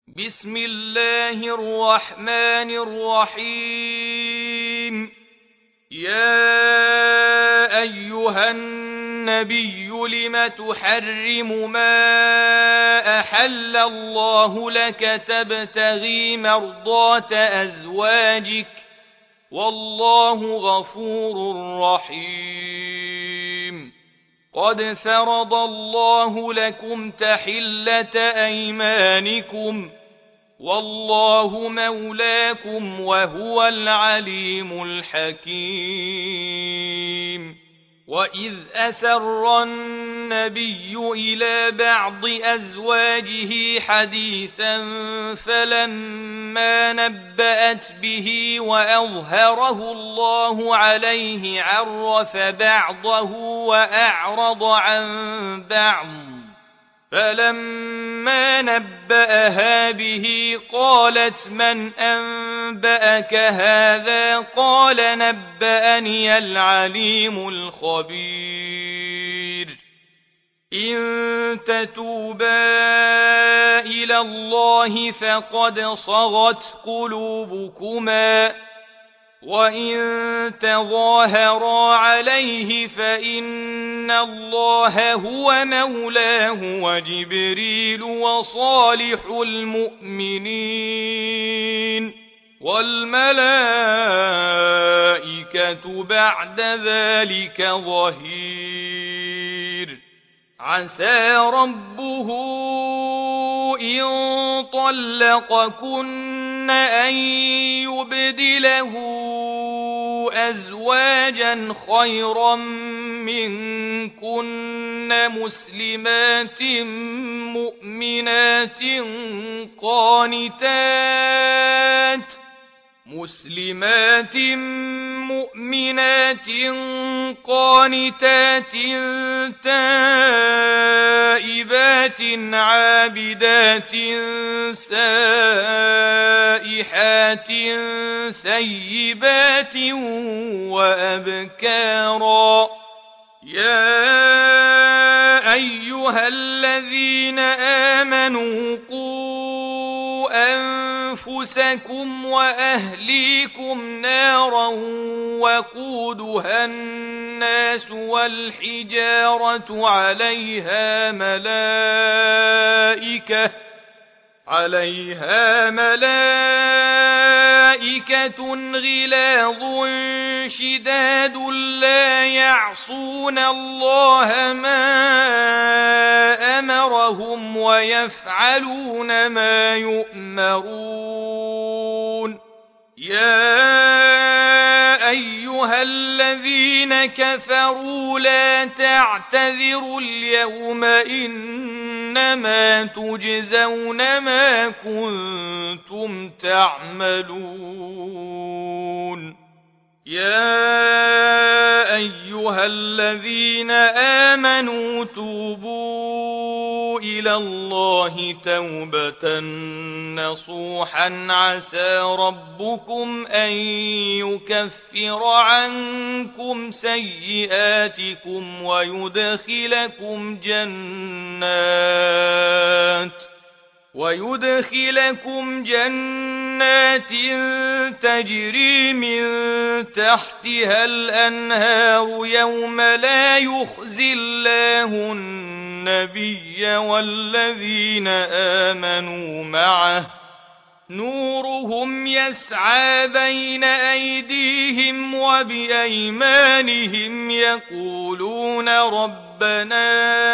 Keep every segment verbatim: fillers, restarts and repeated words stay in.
بسم الله الرحمن الرحيم. يا أيها النبي لم تحرم ما أحل الله لك تبتغي مرضات أزواجك والله غفور رحيم. قد فرض الله لكم تحلة أيمانكم والله مولاكم وهو العليم الحكيم. وإذ أسر النبي إلى بعض أزواجه حديثا فلما نبأت به وأظهره الله عليه عرف بعضه وأعرض عن بعض، فلما نبأها به قالت من أنبأك هذا؟ قال نبأني العليم الخبير. إن تتوبا إلى الله فقد صغت قلوبكما وإن تظاهرا عليه فإن الله هو مولاه وجبريل وصالح المؤمنين والملائكة بعد ذلك ظهير. عسى ربه إن طلقكن أن يبدله أزواجا خيرا منكن مسلمات مؤمنات قانتات مسلمات مؤمنات قانتات تائبات عابدات سائحات سيبات وأبكارا. يا أيها الذين آمنوا قوا أنفسكم وأهليكم نارا وقودها الناس والحجارة عليها ملائكة عليها ملائكة غلاظ شداد لا يعصون الله ما أمرهم ويفعلون ما يؤمرون. يا أيها الذين كفروا لا تعتذروا اليوم إنما تجزون ما كنتم تعملون. يا أيها الذين آمنوا توبوا إلى الله توبة نصوحا عسى ربكم أن يكفر عنكم سيئاتكم ويدخلكم جنات ويدخلكم جنات تجري من تحتها الأنهار يوم لا يخزي الله النبي والذين آمنوا معه نورهم يسعى بين أيديهم وبأيمانهم يقولون ربنا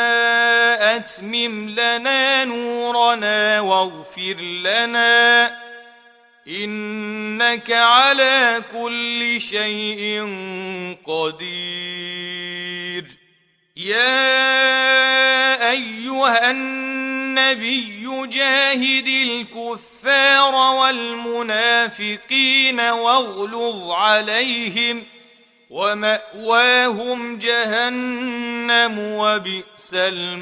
أتمم لنا نورنا واغفر لنا إنك على كل شيء قدير. يا أيها النبي جاهد الكفار والمنافقين واغلظ عليهم ومأواهم جهنم وبئس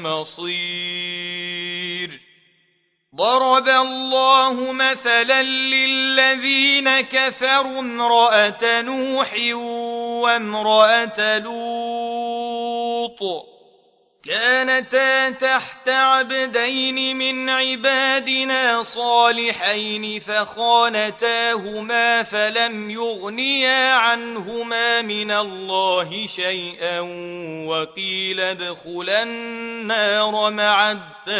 المصير. ضرب الله مثلا للذين كفروا امرأة نوح وامرأة لوط كانتا تحت عبدين من عبادنا صالحين فخانتاهما فلم يغنيا عنهما من الله شيئا وقيل ادخلا النار مع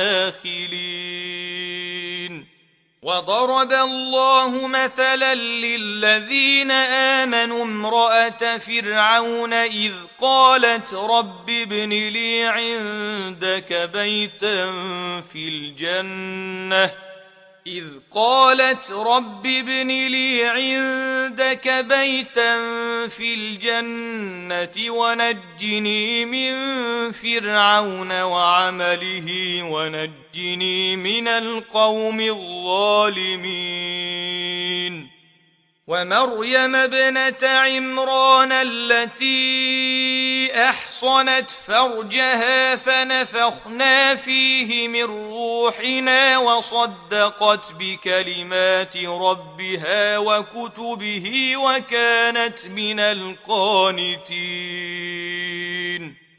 الداخلين. وضرب الله مثلا للذين آمنوا امرأة فرعون إذ قالت رب ابن لي عندك بيتا في الجنة إذ قالت رب ابن لي عندك بيتا في الجنة ونجني من فرعون وعمله ونجني من القوم الظالمين. ومريم ابنة عمران التي أحصنت فرجها فنفخنا فيه من روحنا وصدقت بكلمات ربها وكتبه وكانت من القانتين.